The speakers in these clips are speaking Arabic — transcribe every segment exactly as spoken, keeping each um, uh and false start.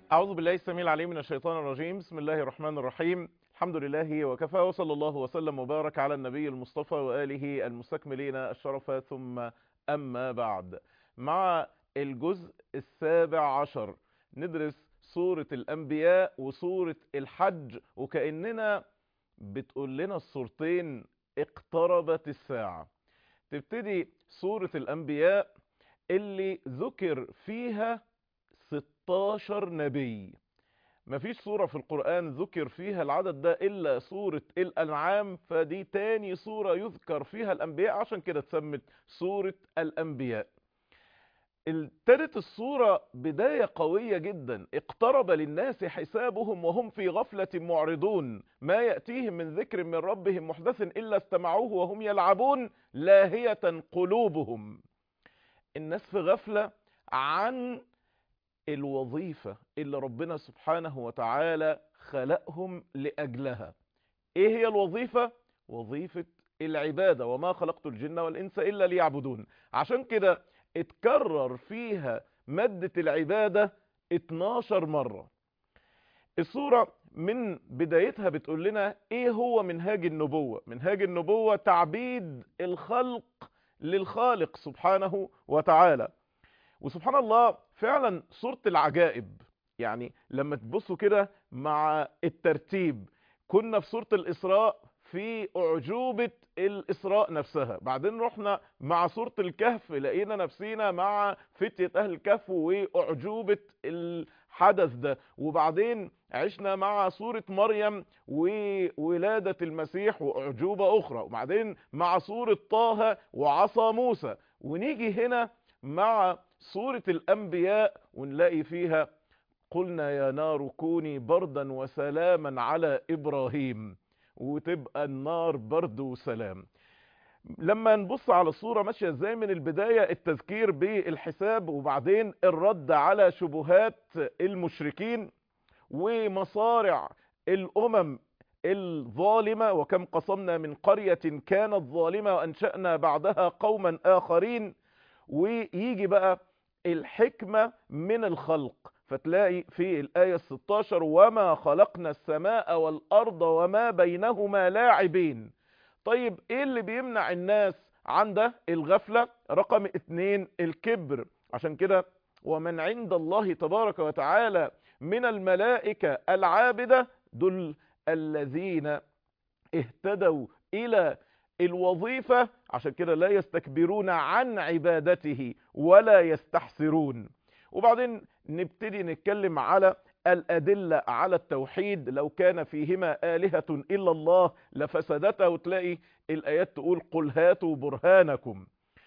أعوذ بالله السميع العليم من الشيطان الرجيم. بسم الله الرحمن الرحيم. الحمد لله وكفى، وصلى الله وسلم وبارك على النبي المصطفى وآله المستكملين الشرف، ثم أما بعد. مع الجزء السابع عشر ندرس سورة الأنبياء وسورة الحج، وكأننا بتقول لنا السورتين اقتربت الساعة. تبتدي سورة الأنبياء اللي ذكر فيها ستاشر نبي. مفيش سورة في القرآن ذكر فيها العدد ده إلا سورة الأنعام، فدي تاني سورة يذكر فيها الأنبياء، عشان كده اتسمت سورة الأنبياء. ابتدت السورة بداية قوية جدا: اقترب للناس حسابهم وهم في غفلة معرضون، ما يأتيهم من ذكر من ربهم محدث إلا استمعوه وهم يلعبون لاهية قلوبهم. الناس في غفلة عن الوظيفة اللي ربنا سبحانه وتعالى خلقهم لأجلها. ايه هي الوظيفة؟ وظيفة العبادة، وما خلقت الجن والإنس إلا ليعبدون. عشان كده اتكرر فيها مادة العبادة اتناشر مرة. السورة من بدايتها بتقول لنا ايه هو منهاج النبوة. منهاج النبوة تعبيد الخلق للخالق سبحانه وتعالى. وسبحان الله فعلا سورة العجائب، يعني لما تبصوا كده مع الترتيب، كنا في سورة الإسراء في أعجوبة الإسراء نفسها، بعدين رحنا مع سورة الكهف لقينا نفسينا مع فتية أهل الكهف وأعجوبة الحدث ده، وبعدين عشنا مع سورة مريم وولادة المسيح وأعجوبة أخرى، وبعدين مع سورة طه وعصا موسى، ونيجي هنا مع سورة الأنبياء ونلاقي فيها قلنا يا نار كوني بردا وسلاما على إبراهيم، وتبقى النار برد وسلام. لما نبص على الصورة ماشية ازاي، من البداية التذكير بالحساب، وبعدين الرد على شبهات المشركين ومصارع الأمم الظالمة، وكم قصمنا من قرية كانت ظالمة وأنشأنا بعدها قوما آخرين. ويجي بقى الحكمة من الخلق، فتلاقي في الآية الستاشر وما خلقنا السماء والأرض وما بينهما لاعبين. طيب ايه اللي بيمنع الناس عن ده؟ الغفلة. رقم اتنين الكبر. عشان كده ومن عند الله تبارك وتعالى من الملائكة العابدة دول الذين اهتدوا إلى الوظيفة، عشان كده لا يستكبرون عن عبادته ولا يستحسرون. وبعدين نبتدي نتكلم على الأدلة على التوحيد: لو كان فيهما آلهة إلا الله لفسدتا، وتلاقي الآيات تقول قل هاتوا برهانكم.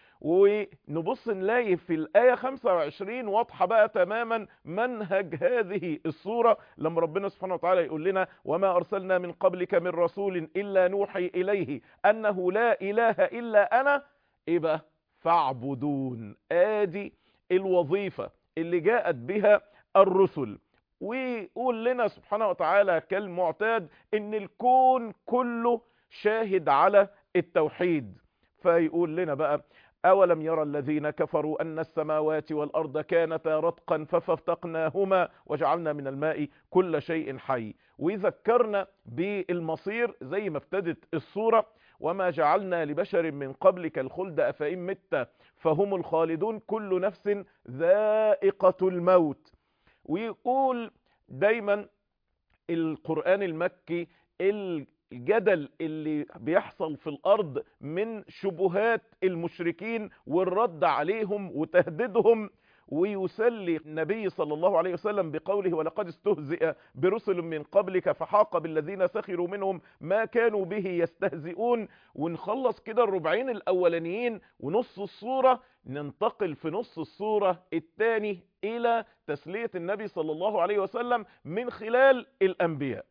ونبص نلاقي في الآية خمسة وعشرين واضحة بقى تماما منهج هذه السورة، لما ربنا سبحانه وتعالى يقول لنا وما أرسلنا من قبلك من رسول إلا نوحي إليه أنه لا إله إلا أنا إيه بقى؟ فاعبدون. آدي الوظيفة اللي جاءت بها الرسل. ويقول لنا سبحانه وتعالى كالمعتاد إن الكون كله شاهد على التوحيد، فيقول لنا بقى أولم يرى الذين كفروا أن السماوات والأرض كانتا رتقا ففتقناهما وجعلنا من الماء كل شيء حي. وذكرنا بالمصير زي ما ابتدت السورة: وما جعلنا لبشر من قبلك الخلد أفإن مت فهم الخالدون كل نفس ذائقة الموت. ويقول دايما القرآن المكي الجدل اللي بيحصل في الأرض من شبهات المشركين والرد عليهم وتهديدهم، ويسلي النبي صلى الله عليه وسلم بقوله ولقد استهزئ برسل من قبلك فحاق بالذين سخروا منهم ما كانوا به يستهزئون. ونخلص كده الربعين الأولانيين ونص السورة، ننتقل في نص السورة الثاني إلى تسلية النبي صلى الله عليه وسلم من خلال الأنبياء.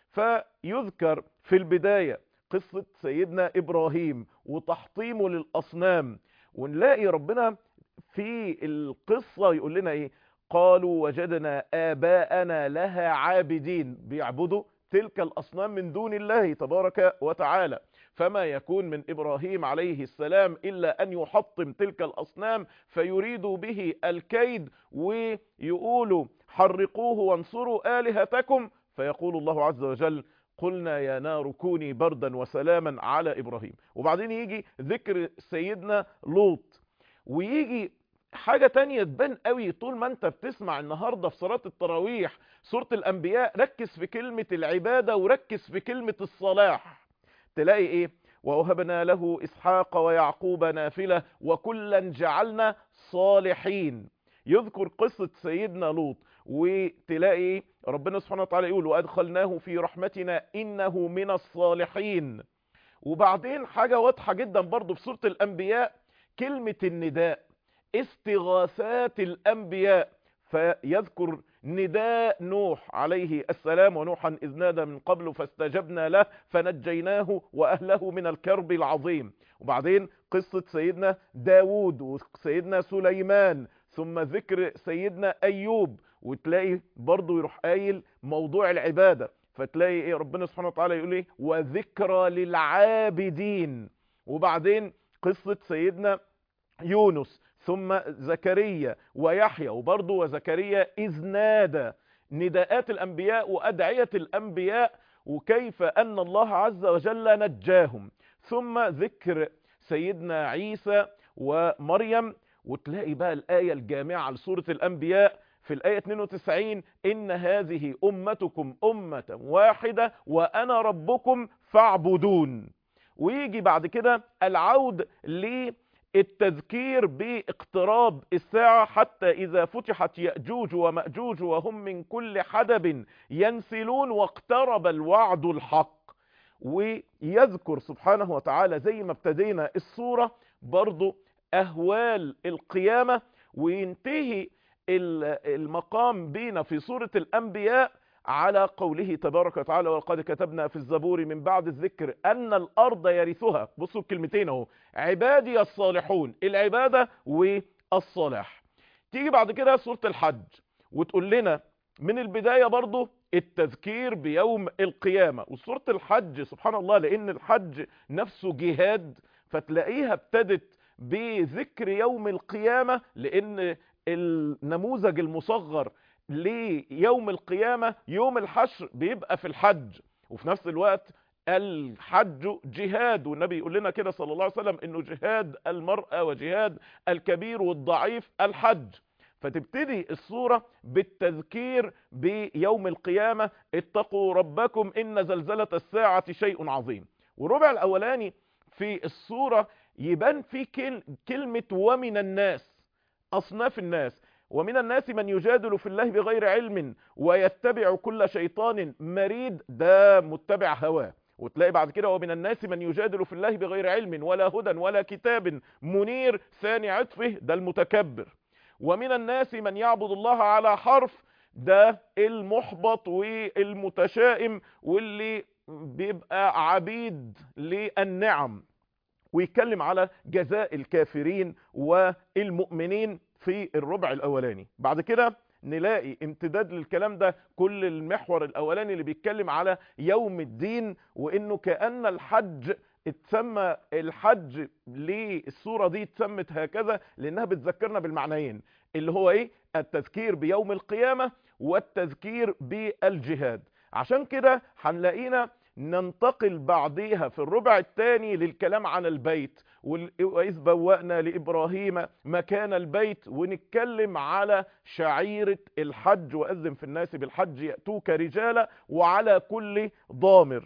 فيذكر في البداية قصة سيدنا إبراهيم وتحطيمه للأصنام، ونلاقي ربنا في القصة يقول لنا إيه؟ قالوا وجدنا آباءنا لها عابدين، بيعبدوا تلك الأصنام من دون الله تبارك وتعالى. فما يكون من إبراهيم عليه السلام إلا أن يحطم تلك الأصنام فيريدوا به الكيد، ويقولوا حرقوه وانصروا آلهتكم، فيقول الله عز وجل قلنا يا نار كوني بردا وسلاما على إبراهيم. وبعدين يجي ذكر سيدنا لوط، ويجي حاجة تانية تبان قوي طول ما انت بتسمع النهاردة في صلاة التراويح سورة الأنبياء. ركز في كلمة العبادة وركز في كلمة الصلاح، تلاقي ايه؟ ووهبنا له إسحاق ويعقوب نافلة وكلا جعلنا صالحين. يذكر قصة سيدنا لوط، وتلاقي ربنا سبحانه وتعالى يقول وأدخلناه في رحمتنا إنه من الصالحين. وبعدين حاجة واضحة جدا برضو في سورة الأنبياء كلمة النداء، استغاثات الأنبياء، فيذكر نداء نوح عليه السلام ونوحا إذ نادى من قبل فاستجبنا له فنجيناه وأهله من الكرب العظيم. وبعدين قصة سيدنا داود وسيدنا سليمان، ثم ذكر سيدنا أيوب، وتلاقي برضو يروح قايل موضوع العبادة، فتلاقي ايه ربنا سبحانه وتعالى يقول ايه وذكرى للعابدين. وبعدين قصة سيدنا يونس، ثم زكريا ويحيى، وبرضه وزكريا إذ نادى. نداءات الأنبياء وأدعية الأنبياء وكيف أن الله عز وجل نجاهم. ثم ذكر سيدنا عيسى ومريم، وتلاقي بقى الآية الجامعة لسورة الأنبياء في الآية اثنين وتسعين إن هذه أمتكم أمة واحدة وأنا ربكم فاعبدون. ويجي بعد كده العود للتذكير باقتراب الساعة حتى إذا فتحت يأجوج ومأجوج وهم من كل حدب ينسلون واقترب الوعد الحق. ويذكر سبحانه وتعالى زي ما ابتدينا السورة برضو أهوال القيامة، وينتهي المقام بينا في سورة الأنبياء على قوله تبارك وتعالى ولقد كتبنا في الزبور من بعد الذكر أن الأرض يرثها. بصوا الكلمتين اهو، عبادي الصالحون، العبادة والصلاح. تيجي بعد كده سورة الحج وتقول لنا من البداية برضو التذكير بيوم القيامة. وسورة الحج سبحان الله لأن الحج نفسه جهاد، فتلاقيها ابتدت بذكر يوم القيامة، لأن النموذج المصغر ليوم القيامة يوم الحشر بيبقى في الحج، وفي نفس الوقت الحج جهاد، والنبي يقول لنا كده صلى الله عليه وسلم انه جهاد المرأة وجهاد الكبير والضعيف الحج. فتبتدي السورة بالتذكير بيوم القيامة، اتقوا ربكم إن زلزلة الساعة شيء عظيم. والربع الأولاني في السورة يبان فيه كلمة ومن الناس، أصناف الناس. ومن الناس من يجادل في الله بغير علم ويتبع كل شيطان مريد، ده متبع هواه. وتلاقي بعد كده ومن الناس من يجادل في الله بغير علم ولا هدى ولا كتاب منير ثاني عطفه، ده المتكبر. ومن الناس من يعبد الله على حرف، ده المحبط والمتشائم واللي بيبقى عبيد للنعم. ويتكلم على جزاء الكافرين والمؤمنين في الربع الأولاني. بعد كده نلاقي امتداد للكلام ده كل المحور الأولاني اللي بيتكلم على يوم الدين، وإنه كأن الحج اتسمى الحج ليه السورة دي اتسمت هكذا لأنها بتذكرنا بالمعنيين اللي هو إيه التذكير بيوم القيامة والتذكير بالجهاد. عشان كده هنلاقينا ننتقل بعديها في الربع الثاني للكلام عن البيت، وإذ بوأنا لإبراهيم مكان البيت، ونتكلم على شعيرة الحج وأذن في الناس بالحج يأتوك رجالا وعلى كل ضامر.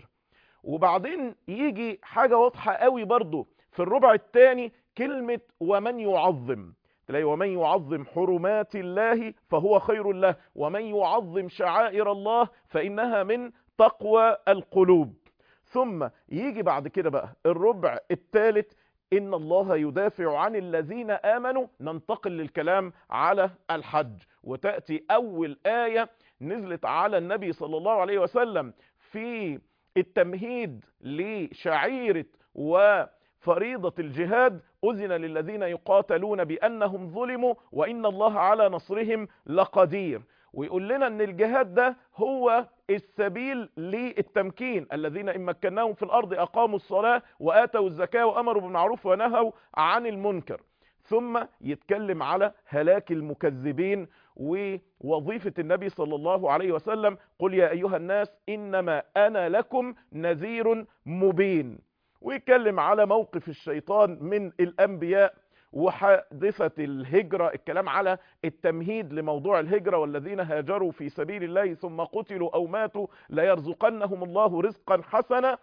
وبعدين يجي حاجة واضحة قوي برضو في الربع الثاني كلمة ومن يعظم، تلاقي ومن يعظم حرمات الله فهو خير له ومن يعظم شعائر الله فإنها من تقوى القلوب. ثم يجي بعد كده بقى الربع الثالث إن الله يدافع عن الذين آمنوا، ننتقل للكلام على الحج، وتأتي أول آية نزلت على النبي صلى الله عليه وسلم في التمهيد لشعيرة وفريضة الجهاد، أذن للذين يقاتلون بأنهم ظلموا وإن الله على نصرهم لقدير. ويقول لنا ان الجهاد ده هو السبيل للتمكين، الذين إن مكناهم في الأرض أقاموا الصلاة وآتوا الزكاة وأمروا بالمعروف ونهوا عن المنكر. ثم يتكلم على هلاك المكذبين ووظيفة النبي صلى الله عليه وسلم: قل يا أيها الناس إنما أنا لكم نذير مبين. ويتكلم على موقف الشيطان من الأنبياء وحادثة الهجرة، الكلام على التمهيد لموضوع الهجرة: والذين هاجروا في سبيل الله ثم قتلوا أو ماتوا ليرزقنهم الله رزقا حسنا.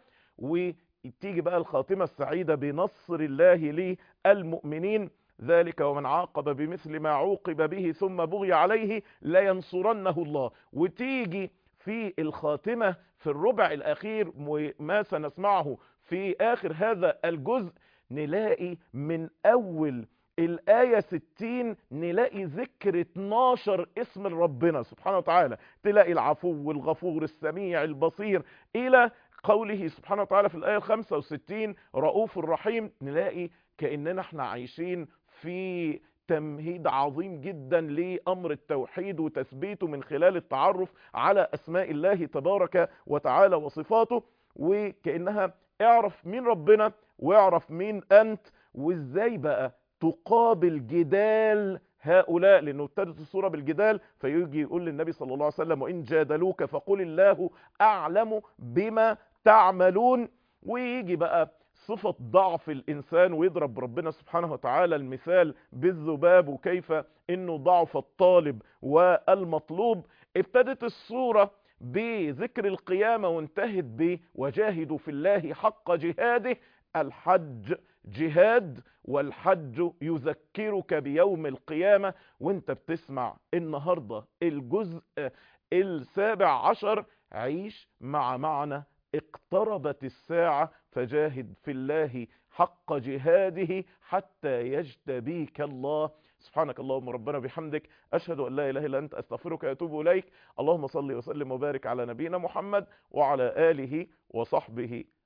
وتيجي بقى الخاتمة السعيدة بنصر الله للمؤمنين: ذلك ومن عاقب بمثل ما عوقب به ثم بغي عليه لينصرنه الله. وتيجي في الخاتمة في الربع الأخير ما سنسمعه في آخر هذا الجزء، نلاقي من أول الآية ستين نلاقي ذكر اتناشر اسم ربنا سبحانه وتعالى. تلاقي العفو والغفور السميع البصير، إلى قوله سبحانه وتعالى في الآية الخمسة وستين رؤوف الرحيم. نلاقي كأننا احنا عايشين في تمهيد عظيم جدا لأمر التوحيد وتثبيته من خلال التعرف على أسماء الله تبارك وتعالى وصفاته. وكأنها اعرف مين ربنا واعرف مين أنت، وازاي بقى تقابل جدال هؤلاء، لأنه ابتدت السورة بالجدال. فيجي يقول للنبي صلى الله عليه وسلم: وإن جادلوك فقل الله أعلم بما تعملون. ويجي بقى صفة ضعف الإنسان ويضرب ربنا سبحانه وتعالى المثال بالذباب وكيف إنه ضعف الطالب والمطلوب. ابتدت السورة بذكر القيامة وانتهت ب وجاهدوا في الله حق جهاده. الحج جهاد، والحج يذكرك بيوم القيامة. وانت بتسمع النهاردة الجزء السابع عشر، عيش مع معنى اقتربت الساعة فجاهد في الله حق جهاده حتى يجتبيك الله. سبحانك اللهم ربنا بحمدك، أشهد أن لا إله إلا أنت، أستغفرك وأتوب إليك. اللهم صل وسلم وبارك على نبينا محمد وعلى آله وصحبه